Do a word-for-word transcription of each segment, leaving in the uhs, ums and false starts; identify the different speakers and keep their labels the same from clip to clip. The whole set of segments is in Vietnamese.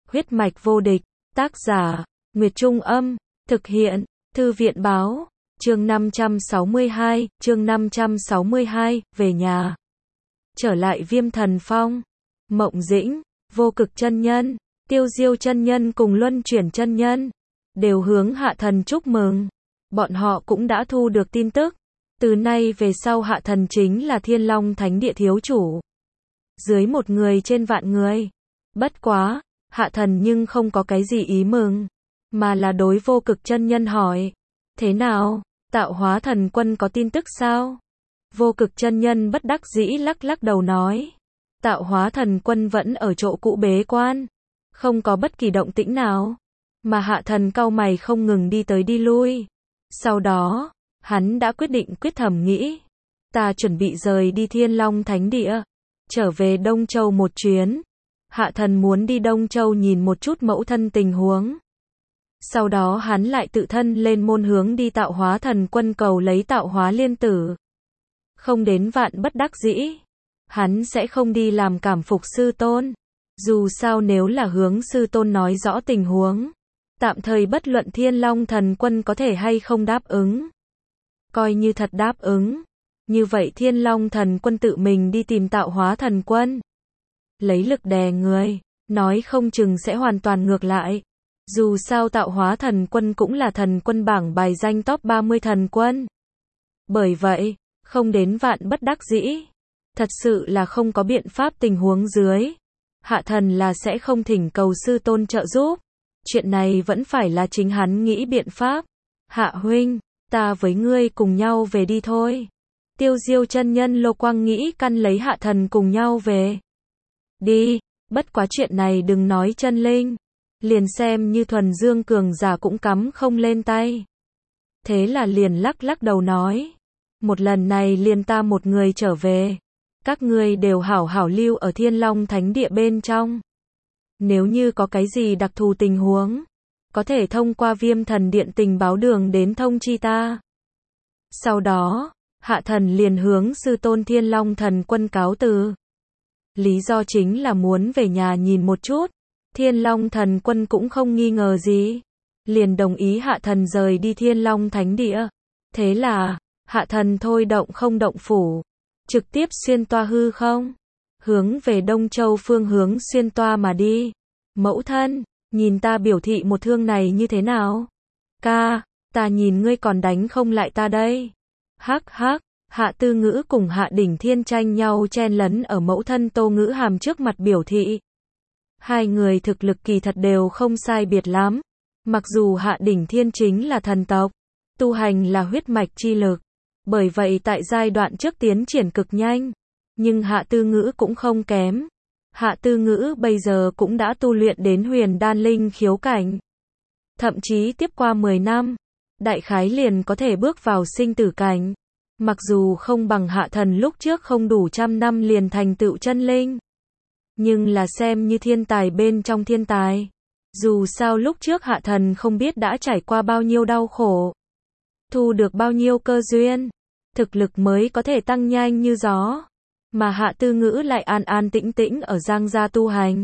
Speaker 1: Huyết mạch vô địch, tác giả, Nguyệt Trung Âm, thực hiện, Thư viện Báo, chương năm trăm sáu mươi hai, chương năm trăm sáu mươi hai, về nhà. Trở lại Viêm Thần Phong, Mộng Dĩnh, Vô Cực chân nhân, Tiêu Diêu chân nhân cùng Luân Chuyển chân nhân đều hướng Hạ Thần chúc mừng. Bọn họ cũng đã thu được tin tức, từ nay về sau Hạ Thần chính là Thiên Long Thánh Địa thiếu chủ. Dưới một người trên vạn người. Bất quá, Hạ Thần nhưng không có cái gì ý mừng, mà là đối Vô Cực chân nhân hỏi, thế nào, Tạo Hóa Thần Quân có tin tức sao? Vô Cực chân nhân bất đắc dĩ lắc lắc đầu nói, Tạo Hóa Thần Quân vẫn ở chỗ cũ bế quan, không có bất kỳ động tĩnh nào, mà Hạ Thần cau mày không ngừng đi tới đi lui. Sau đó, hắn đã quyết định quyết thầm nghĩ, ta chuẩn bị rời đi Thiên Long Thánh Địa, trở về Đông Châu một chuyến. Hạ Thần muốn đi Đông Châu nhìn một chút mẫu thân tình huống. Sau đó hắn lại tự thân lên môn hướng đi Tạo Hóa Thần Quân cầu lấy Tạo Hóa Liên Tử. Không đến vạn bất đắc dĩ, hắn sẽ không đi làm cảm phục sư tôn. Dù sao nếu là hướng sư tôn nói rõ tình huống, tạm thời bất luận Thiên Long Thần Quân có thể hay không đáp ứng. Coi như thật đáp ứng, như vậy Thiên Long Thần Quân tự mình đi tìm Tạo Hóa Thần Quân, lấy lực đè người, nói không chừng sẽ hoàn toàn ngược lại. Dù sao Tạo Hóa Thần Quân cũng là thần quân bảng bài danh top ba mươi thần quân. Bởi vậy, không đến vạn bất đắc dĩ, thật sự là không có biện pháp tình huống dưới, Hạ Thần là sẽ không thỉnh cầu sư tôn trợ giúp. Chuyện này vẫn phải là chính hắn nghĩ biện pháp. Hạ huynh, ta với ngươi cùng nhau về đi thôi. Tiêu Diêu chân nhân Lô Quang nghĩ căn lấy Hạ Thần cùng nhau về. Đi, bất quá chuyện này đừng nói chân linh, liền xem như thuần dương cường giả cũng cắm không lên tay. Thế là liền lắc lắc đầu nói, một lần này liền ta một người trở về, các ngươi đều hảo hảo lưu ở Thiên Long Thánh Địa bên trong. Nếu như có cái gì đặc thù tình huống, có thể thông qua Viêm Thần Điện tình báo đường đến thông chi ta. Sau đó, Hạ Thần liền hướng sư tôn Thiên Long Thần Quân cáo từ. Lý do chính là muốn về nhà nhìn một chút. Thiên Long Thần Quân cũng không nghi ngờ gì, liền đồng ý Hạ Thần rời đi Thiên Long Thánh Địa. Thế là, Hạ Thần thôi động không động phủ, trực tiếp xuyên toa hư không, hướng về Đông Châu phương hướng xuyên toa mà đi. Mẫu thân, nhìn ta biểu thị một thương này như thế nào? Ca, ta nhìn ngươi còn đánh không lại ta đây. Hắc hắc, Hạ Tư Ngữ cùng Hạ Đỉnh Thiên tranh nhau chen lấn ở mẫu thân Tô Ngữ Hàm trước mặt biểu thị. Hai người thực lực kỳ thật đều không sai biệt lắm. Mặc dù Hạ Đỉnh Thiên chính là thần tộc, tu hành là huyết mạch chi lực, bởi vậy tại giai đoạn trước tiến triển cực nhanh. Nhưng Hạ Tư Ngữ cũng không kém. Hạ Tư Ngữ bây giờ cũng đã tu luyện đến huyền đan linh khiếu cảnh. Thậm chí tiếp qua mười năm, đại khái liền có thể bước vào sinh tử cảnh. Mặc dù không bằng Hạ Thần lúc trước không đủ trăm năm liền thành tựu chân linh, nhưng là xem như thiên tài bên trong thiên tài. Dù sao lúc trước Hạ Thần không biết đã trải qua bao nhiêu đau khổ, thu được bao nhiêu cơ duyên, thực lực mới có thể tăng nhanh như gió. Mà Hạ Tư Ngữ lại an an tĩnh tĩnh ở Giang gia tu hành.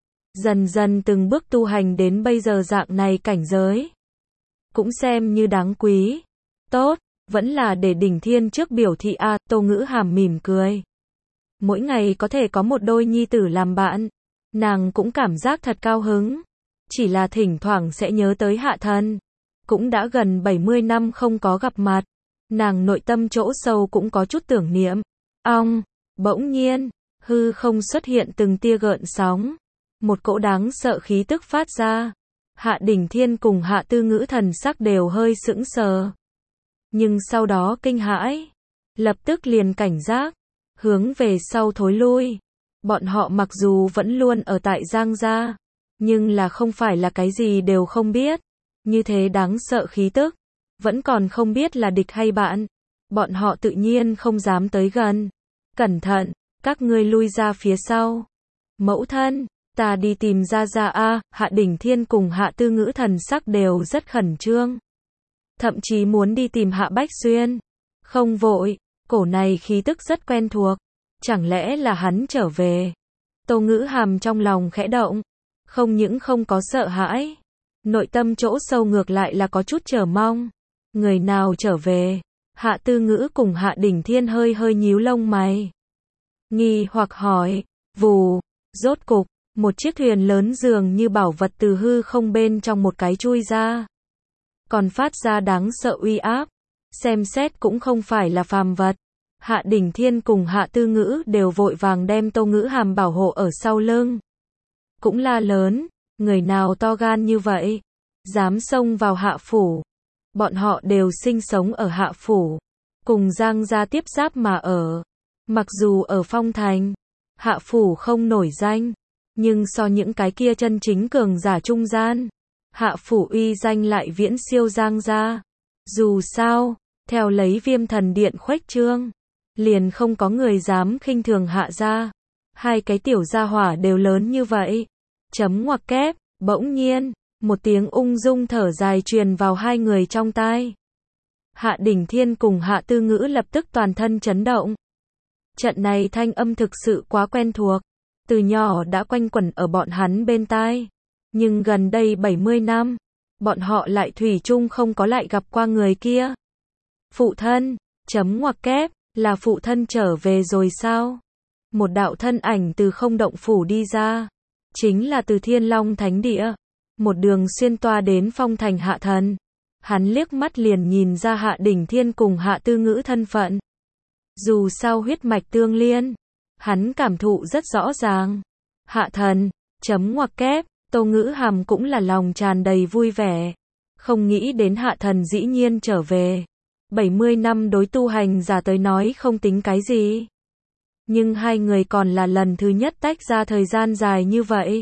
Speaker 1: Dần dần từng bước tu hành đến bây giờ dạng này cảnh giới, cũng xem như đáng quý. Tốt, vẫn là để Đỉnh Thiên trước biểu thị a. À, Tô Ngữ Hàm mỉm cười. Mỗi ngày có thể có một đôi nhi tử làm bạn, nàng cũng cảm giác thật cao hứng. Chỉ là thỉnh thoảng sẽ nhớ tới Hạ Thần. Cũng đã gần bảy mươi năm không có gặp mặt, nàng nội tâm chỗ sâu cũng có chút tưởng niệm. Ong, bỗng nhiên, hư không xuất hiện từng tia gợn sóng. Một cỗ đáng sợ khí tức phát ra. Hạ Đỉnh Thiên cùng Hạ Tư Ngữ thần sắc đều hơi sững sờ. Nhưng sau đó kinh hãi, lập tức liền cảnh giác, hướng về sau thối lui. Bọn họ mặc dù vẫn luôn ở tại Giang gia, nhưng là không phải là cái gì đều không biết. Như thế đáng sợ khí tức, vẫn còn không biết là địch hay bạn. Bọn họ tự nhiên không dám tới gần. Cẩn thận, các ngươi lui ra phía sau. Mẫu thân, ta đi tìm Gia Gia a. Hạ Đỉnh Thiên cùng Hạ Tư Ngữ thần sắc đều rất khẩn trương. Thậm chí muốn đi tìm Hạ Bách Xuyên. Không vội, cổ này khí tức rất quen thuộc. Chẳng lẽ là hắn trở về? Tô Ngữ Hàm trong lòng khẽ động. Không những không có sợ hãi, nội tâm chỗ sâu ngược lại là có chút chờ mong. Người nào trở về? Hạ Tư Ngữ cùng Hạ Đỉnh Thiên hơi hơi nhíu lông mày. Nghi hoặc hỏi, vù, rốt cục, một chiếc thuyền lớn dường như bảo vật từ hư không bên trong một cái chui ra. Còn phát ra đáng sợ uy áp, xem xét cũng không phải là phàm vật. Hạ Đỉnh Thiên cùng Hạ Tư Ngữ đều vội vàng đem Tô Ngữ Hàm bảo hộ ở sau lưng. Cũng la lớn, người nào to gan như vậy, dám xông vào Hạ phủ. Bọn họ đều sinh sống ở Hạ phủ, cùng Giang gia tiếp giáp mà ở. Mặc dù ở Phong Thành, Hạ phủ không nổi danh, nhưng so những cái kia chân chính cường giả trung gian, Hạ phủ uy danh lại viễn siêu Giang gia. Dù sao, theo lấy Viêm Thần Điện khuếch trương, liền không có người dám khinh thường Hạ gia. Hai cái tiểu gia hỏa đều lớn như vậy. Chấm ngoặc kép, bỗng nhiên, một tiếng ung dung thở dài truyền vào hai người trong tai. Hạ Đỉnh Thiên cùng Hạ Tư Ngữ lập tức toàn thân chấn động. Trận này thanh âm thực sự quá quen thuộc, từ nhỏ đã quanh quẩn ở bọn hắn bên tai. Nhưng gần đây bảy mươi năm, bọn họ lại thủy chung không có lại gặp qua người kia. Phụ thân, chấm ngoặc kép, là phụ thân trở về rồi sao? Một đạo thân ảnh từ không động phủ đi ra, chính là từ Thiên Long Thánh Địa, một đường xuyên toa đến Phong Thành Hạ Thần. Hắn liếc mắt liền nhìn ra Hạ Đỉnh Thiên cùng Hạ Tư Ngữ thân phận. Dù sao huyết mạch tương liên, hắn cảm thụ rất rõ ràng. Hạ Thần, chấm ngoặc kép, Tô Ngữ Hàm cũng là lòng tràn đầy vui vẻ. Không nghĩ đến Hạ Thần dĩ nhiên trở về. bảy mươi năm đối tu hành giả tới nói không tính cái gì. Nhưng hai người còn là lần thứ nhất tách ra thời gian dài như vậy.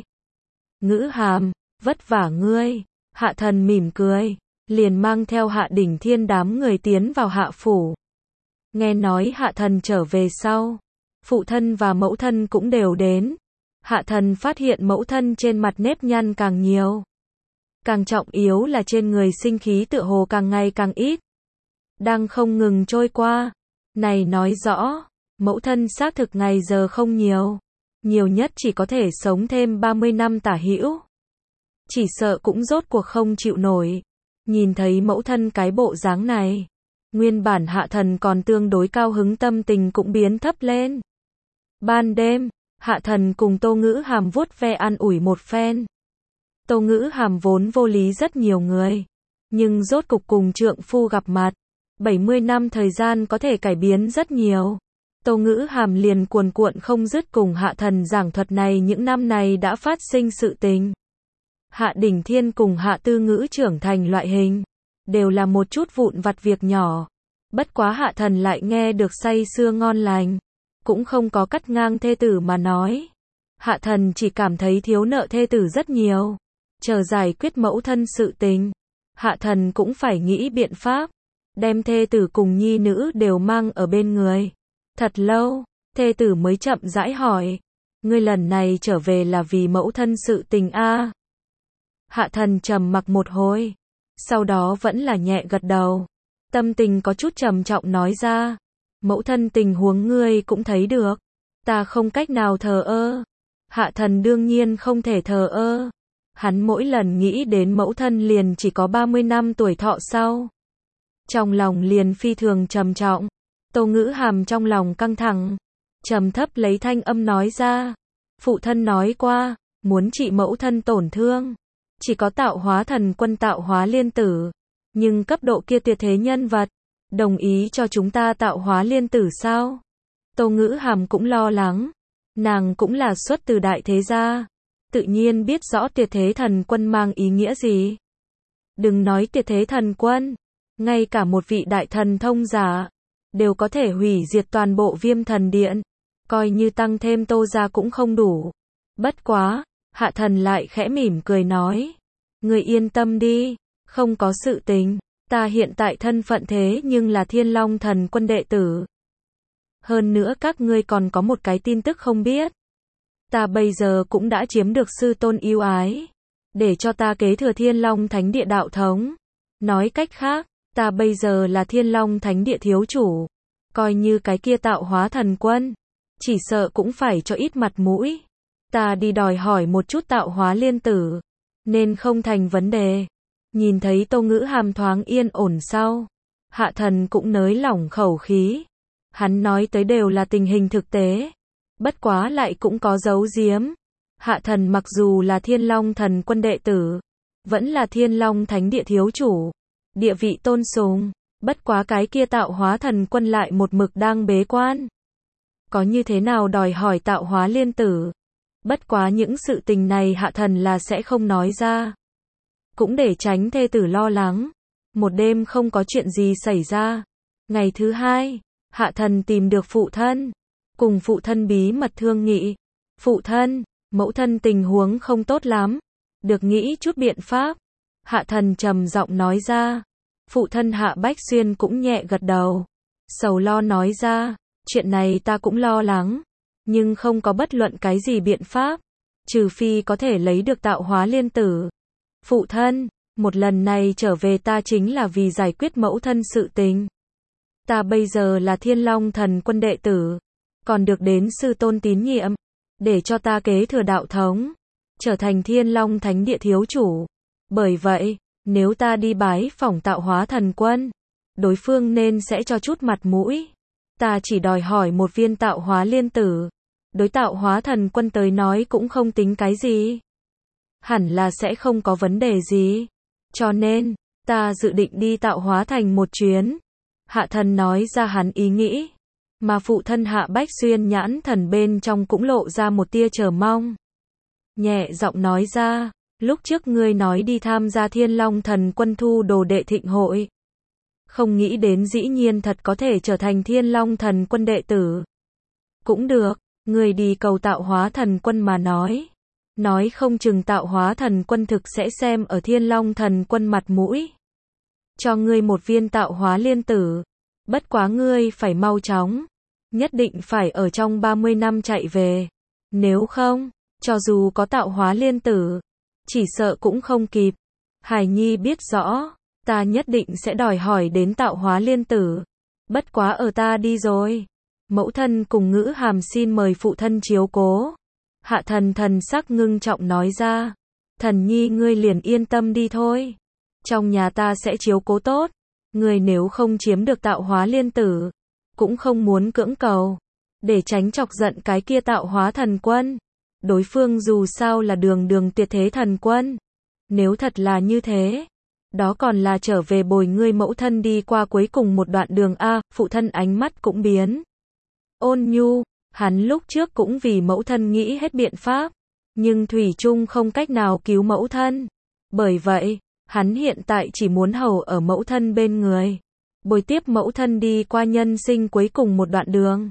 Speaker 1: Ngữ Hàm, vất vả ngươi. Hạ Thần mỉm cười, liền mang theo Hạ Đỉnh Thiên đám người tiến vào Hạ phủ. Nghe nói Hạ Thần trở về sau, phụ thân và mẫu thân cũng đều đến. Hạ Thần phát hiện mẫu thân trên mặt nếp nhăn càng nhiều. Càng trọng yếu là trên người sinh khí tựa hồ càng ngày càng ít. Đang không ngừng trôi qua. Này nói rõ, mẫu thân xác thực ngày giờ không nhiều. Nhiều nhất chỉ có thể sống thêm ba mươi năm tả hữu. Chỉ sợ cũng rốt cuộc không chịu nổi. Nhìn thấy mẫu thân cái bộ dáng này, nguyên bản Hạ Thần còn tương đối cao hứng tâm tình cũng biến thấp lên. Ban đêm, Hạ Thần cùng Tô Ngữ Hàm vuốt ve an ủi một phen. Tô Ngữ Hàm vốn vô lý rất nhiều người, nhưng rốt cục cùng trượng phu gặp mặt. bảy mươi năm thời gian có thể cải biến rất nhiều. Tô Ngữ Hàm liền cuồn cuộn không dứt cùng Hạ Thần giảng thuật này những năm này đã phát sinh sự tình. Hạ Đỉnh Thiên cùng Hạ Tư Ngữ trưởng thành loại hình, đều là một chút vụn vặt việc nhỏ. Bất quá Hạ Thần lại nghe được say sưa ngon lành, cũng không có cắt ngang thê tử mà nói. Hạ Thần chỉ cảm thấy thiếu nợ thê tử rất nhiều. Chờ giải quyết mẫu thân sự tình, Hạ Thần cũng phải nghĩ biện pháp, đem thê tử cùng nhi nữ đều mang ở bên người. Thật lâu, thê tử mới chậm rãi hỏi, ngươi lần này trở về là vì mẫu thân sự tình a? Hạ Thần trầm mặc một hồi, sau đó vẫn là nhẹ gật đầu, tâm tình có chút trầm trọng nói ra, mẫu thân tình huống ngươi cũng thấy được, ta không cách nào thờ ơ. Hạ Thần đương nhiên không thể thờ ơ, hắn mỗi lần nghĩ đến mẫu thân liền chỉ có ba mươi năm tuổi thọ sau, trong lòng liền phi thường trầm trọng. Tô Ngữ Hàm trong lòng căng thẳng, trầm thấp lấy thanh âm nói ra, phụ thân nói qua, muốn trị mẫu thân tổn thương, chỉ có tạo hóa thần quân tạo hóa liên tử, nhưng cấp độ kia tuyệt thế nhân vật, đồng ý cho chúng ta tạo hóa liên tử sao? Tô Ngữ Hàm cũng lo lắng, nàng cũng là xuất từ đại thế gia, tự nhiên biết rõ tuyệt thế thần quân mang ý nghĩa gì. Đừng nói tuyệt thế thần quân, ngay cả một vị đại thần thông giả, đều có thể hủy diệt toàn bộ Viêm Thần Điện, coi như tăng thêm Tô gia cũng không đủ. Bất quá, Hạ Thần lại khẽ mỉm cười nói, ngươi yên tâm đi, không có sự tình, ta hiện tại thân phận thế nhưng là Thiên Long Thần Quân đệ tử. Hơn nữa các ngươi còn có một cái tin tức không biết, ta bây giờ cũng đã chiếm được sư tôn yêu ái, để cho ta kế thừa Thiên Long Thánh Địa đạo thống. Nói cách khác, ta bây giờ là Thiên Long Thánh Địa thiếu chủ, coi như cái kia tạo hóa thần quân, chỉ sợ cũng phải cho ít mặt mũi. Ta đi đòi hỏi một chút tạo hóa liên tử, nên không thành vấn đề. Nhìn thấy Tô Ngữ Hàm thoáng yên ổn sau, Hạ Thần cũng nới lỏng khẩu khí. Hắn nói tới đều là tình hình thực tế, bất quá lại cũng có giấu giếm. Hạ Thần mặc dù là Thiên Long Thần Quân đệ tử, vẫn là Thiên Long Thánh Địa thiếu chủ, địa vị tôn sùng, bất quá cái kia tạo hóa thần quân lại một mực đang bế quan. Có như thế nào đòi hỏi tạo hóa liên tử, bất quá những sự tình này Hạ Thần là sẽ không nói ra, cũng để tránh thê tử lo lắng. Một đêm không có chuyện gì xảy ra. Ngày thứ hai, Hạ Thần tìm được phụ thân, cùng phụ thân bí mật thương nghị. Phụ thân, mẫu thân tình huống không tốt lắm, được nghĩ chút biện pháp. Hạ Thần trầm giọng nói ra. Phụ thân Hạ Bách Xuyên cũng nhẹ gật đầu, sầu lo nói ra, chuyện này ta cũng lo lắng, nhưng không có bất luận cái gì biện pháp, trừ phi có thể lấy được tạo hóa liên tử. Phụ thân, một lần này trở về ta chính là vì giải quyết mẫu thân sự tình. Ta bây giờ là Thiên Long Thần Quân đệ tử, còn được đến sư tôn tín nhiệm, để cho ta kế thừa đạo thống, trở thành Thiên Long Thánh Địa thiếu chủ. Bởi vậy, nếu ta đi bái phỏng tạo hóa thần quân, đối phương nên sẽ cho chút mặt mũi. Ta chỉ đòi hỏi một viên tạo hóa liên tử, đối tạo hóa thần quân tới nói cũng không tính cái gì. Hẳn là sẽ không có vấn đề gì. Cho nên, ta dự định đi tạo hóa thành một chuyến. Hạ Thần nói ra hắn ý nghĩ, mà phụ thân Hạ Bách Xuyên nhãn thần bên trong cũng lộ ra một tia chờ mong. Nhẹ giọng nói ra, lúc trước ngươi nói đi tham gia Thiên Long Thần Quân thu đồ đệ thịnh hội. Không nghĩ đến dĩ nhiên thật có thể trở thành Thiên Long Thần Quân đệ tử. Cũng được, ngươi đi cầu tạo hóa thần quân mà nói. Nói không chừng tạo hóa thần quân thực sẽ xem ở Thiên Long Thần Quân mặt mũi, cho ngươi một viên tạo hóa liên tử. Bất quá ngươi phải mau chóng, nhất định phải ở trong ba mươi năm chạy về. Nếu không, cho dù có tạo hóa liên tử, chỉ sợ cũng không kịp. Hải Nhi biết rõ, ta nhất định sẽ đòi hỏi đến tạo hóa liên tử. Bất quá ở ta đi rồi, mẫu thân cùng Ngữ Hàm xin mời phụ thân chiếu cố. Hạ Thần thần sắc ngưng trọng nói ra. Thần Nhi ngươi liền yên tâm đi thôi. Trong nhà ta sẽ chiếu cố tốt. Ngươi nếu không chiếm được tạo hóa liên tử, cũng không muốn cưỡng cầu, để tránh chọc giận cái kia tạo hóa thần quân. Đối phương dù sao là đường đường tuyệt thế thần quân. Nếu thật là như thế, đó còn là trở về bồi ngươi mẫu thân đi qua cuối cùng một đoạn đường a. Phụ thân ánh mắt cũng biến ôn nhu. Hắn lúc trước cũng vì mẫu thân nghĩ hết biện pháp, nhưng thủy chung không cách nào cứu mẫu thân. Bởi vậy, hắn hiện tại chỉ muốn hầu ở mẫu thân bên người, bồi tiếp mẫu thân đi qua nhân sinh cuối cùng một đoạn đường.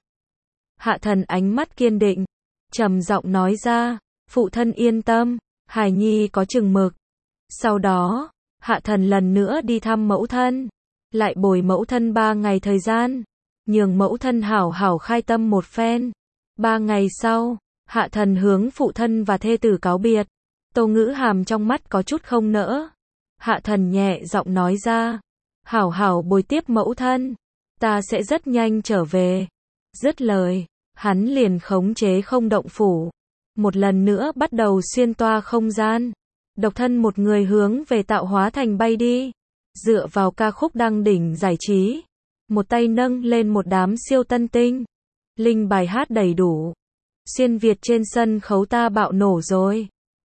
Speaker 1: Hạ Thần ánh mắt kiên định, trầm giọng nói ra, phụ thân yên tâm, Hải Nhi có chừng mực. Sau đó, Hạ Thần lần nữa đi thăm mẫu thân, lại bồi mẫu thân ba ngày thời gian, nhường mẫu thân hảo hảo khai tâm một phen. Ba ngày sau, Hạ Thần hướng phụ thân và thê tử cáo biệt. Tô Ngữ Hàm trong mắt có chút không nỡ. Hạ Thần nhẹ giọng nói ra, hảo hảo bồi tiếp mẫu thân, ta sẽ rất nhanh trở về. Dứt lời, hắn liền khống chế không động phủ, một lần nữa bắt đầu xuyên toa không gian, độc thân một người hướng về tạo hóa thành bay đi. Dựa vào ca khúc đăng đỉnh giải trí, một tay nâng lên một đám siêu tân tinh, linh bài hát đầy đủ. Xuyên Việt trên sân khấu ta bạo nổ rồi.